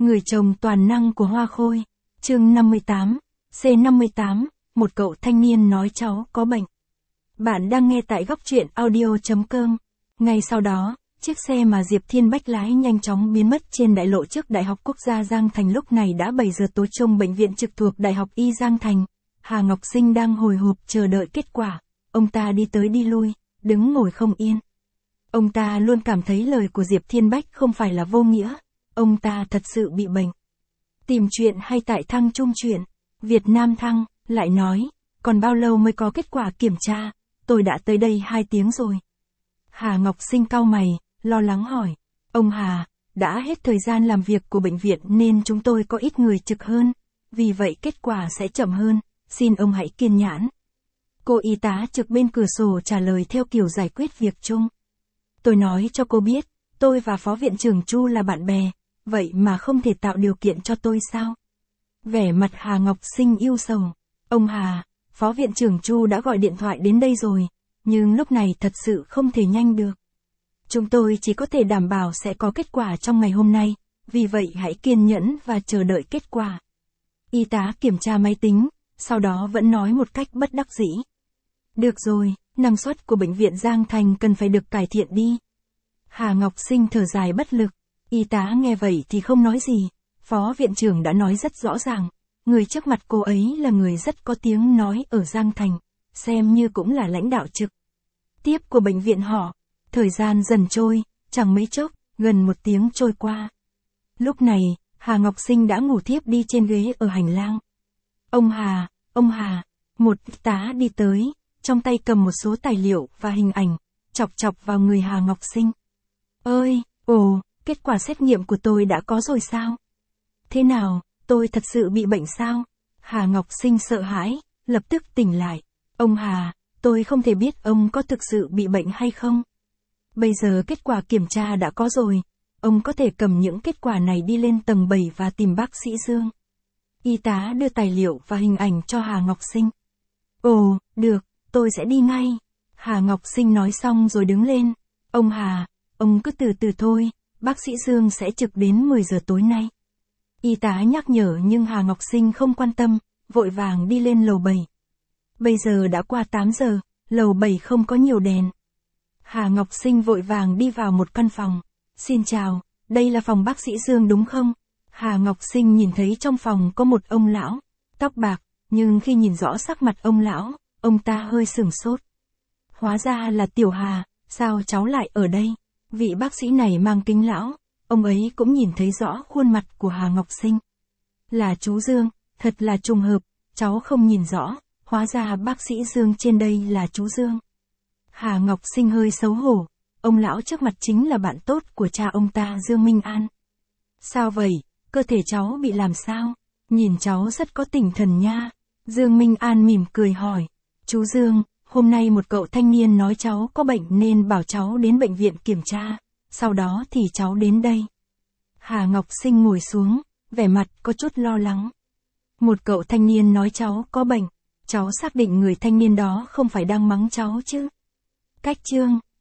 Người chồng toàn năng của Hoa Khôi. Chương 58, C58, một cậu thanh niên nói cháu có bệnh. Bạn đang nghe tại góc truyện audio.com. Ngay sau đó, chiếc xe mà Diệp Thiên Bách lái nhanh chóng biến mất trên đại lộ trước Đại học Quốc gia Giang Thành. Lúc này đã 7 giờ tối trong bệnh viện trực thuộc Đại học Y Giang Thành. Hà Ngọc Sinh đang hồi hộp chờ đợi kết quả. Ông ta đi tới đi lui, đứng ngồi không yên. Ông ta luôn cảm thấy lời của Diệp Thiên Bách không phải là vô nghĩa. Ông ta thật sự bị bệnh. Tìm chuyện hay tại Thăng Trung Chuyện, Việt Nam Thăng, lại nói, còn bao lâu mới có kết quả kiểm tra, tôi đã tới đây 2 tiếng rồi. Hà Ngọc Sinh cau mày, lo lắng hỏi, ông Hà, đã hết thời gian làm việc của bệnh viện nên chúng tôi có ít người trực hơn, vì vậy kết quả sẽ chậm hơn, xin ông hãy kiên nhẫn. Cô y tá trực bên cửa sổ trả lời theo kiểu giải quyết việc chung. Tôi nói cho cô biết, tôi và Phó Viện trưởng Chu là bạn bè, vậy mà không thể tạo điều kiện cho tôi sao? Vẻ mặt Hà Ngọc Sinh ưu sầu. Ông Hà, Phó Viện trưởng Chu đã gọi điện thoại đến đây rồi, nhưng lúc này thật sự không thể nhanh được. Chúng tôi chỉ có thể đảm bảo sẽ có kết quả trong ngày hôm nay, vì vậy hãy kiên nhẫn và chờ đợi kết quả. Y tá kiểm tra máy tính, sau đó vẫn nói một cách bất đắc dĩ. Được rồi, năng suất của bệnh viện Giang Thành cần phải được cải thiện đi. Hà Ngọc Sinh thở dài bất lực. Y tá nghe vậy thì không nói gì. Phó viện trưởng đã nói rất rõ ràng. Người trước mặt cô ấy là người rất có tiếng nói ở Giang Thành. Xem như cũng là lãnh đạo trực tiếp của bệnh viện họ. Thời gian dần trôi, chẳng mấy chốc, gần 1 tiếng trôi qua. Lúc này, Hà Ngọc Sinh đã ngủ thiếp đi trên ghế ở hành lang. Ông Hà, một y tá đi tới, trong tay cầm một số tài liệu và hình ảnh, chọc chọc vào người Hà Ngọc Sinh. Kết quả xét nghiệm của tôi đã có rồi sao? Thế nào, tôi thật sự bị bệnh sao? Hà Ngọc Sinh sợ hãi, lập tức tỉnh lại. Ông Hà, tôi không thể biết ông có thực sự bị bệnh hay không. Bây giờ kết quả kiểm tra đã có rồi, ông có thể cầm những kết quả này đi lên tầng 7 và tìm bác sĩ Dương. Y tá đưa tài liệu và hình ảnh cho Hà Ngọc Sinh. Ồ, được, tôi sẽ đi ngay. Hà Ngọc Sinh nói xong rồi đứng lên. Ông Hà, ông cứ từ từ thôi, bác sĩ Dương sẽ trực đến 10 giờ tối nay. Y tá nhắc nhở nhưng Hà Ngọc Sinh không quan tâm, vội vàng đi lên lầu 7. Bây giờ đã qua 8 giờ, lầu 7 không có nhiều đèn. Hà Ngọc Sinh vội vàng đi vào một căn phòng. Xin chào, đây là phòng bác sĩ Dương đúng không? Hà Ngọc Sinh nhìn thấy trong phòng có một ông lão, tóc bạc, nhưng khi nhìn rõ sắc mặt ông lão, ông ta hơi sửng sốt. Hóa ra là Tiểu Hà, sao cháu lại ở đây? Vị bác sĩ này mang kính lão, ông ấy cũng nhìn thấy rõ khuôn mặt của Hà Ngọc Sinh. Là chú Dương, thật là trùng hợp, cháu không nhìn rõ, hóa ra bác sĩ Dương trên đây là chú Dương. Hà Ngọc Sinh hơi xấu hổ, ông lão trước mặt chính là bạn tốt của cha ông ta Dương Minh An. Sao vậy, cơ thể cháu bị làm sao? Nhìn cháu rất có tinh thần nha. Dương Minh An mỉm cười hỏi, chú Dương, hôm nay một cậu thanh niên nói cháu có bệnh nên bảo cháu đến bệnh viện kiểm tra, sau đó thì cháu đến đây. Hà Ngọc Sinh ngồi xuống, vẻ mặt có chút lo lắng. Một cậu thanh niên nói cháu có bệnh, cháu xác định người thanh niên đó không phải đang mắng cháu chứ? Cách chương,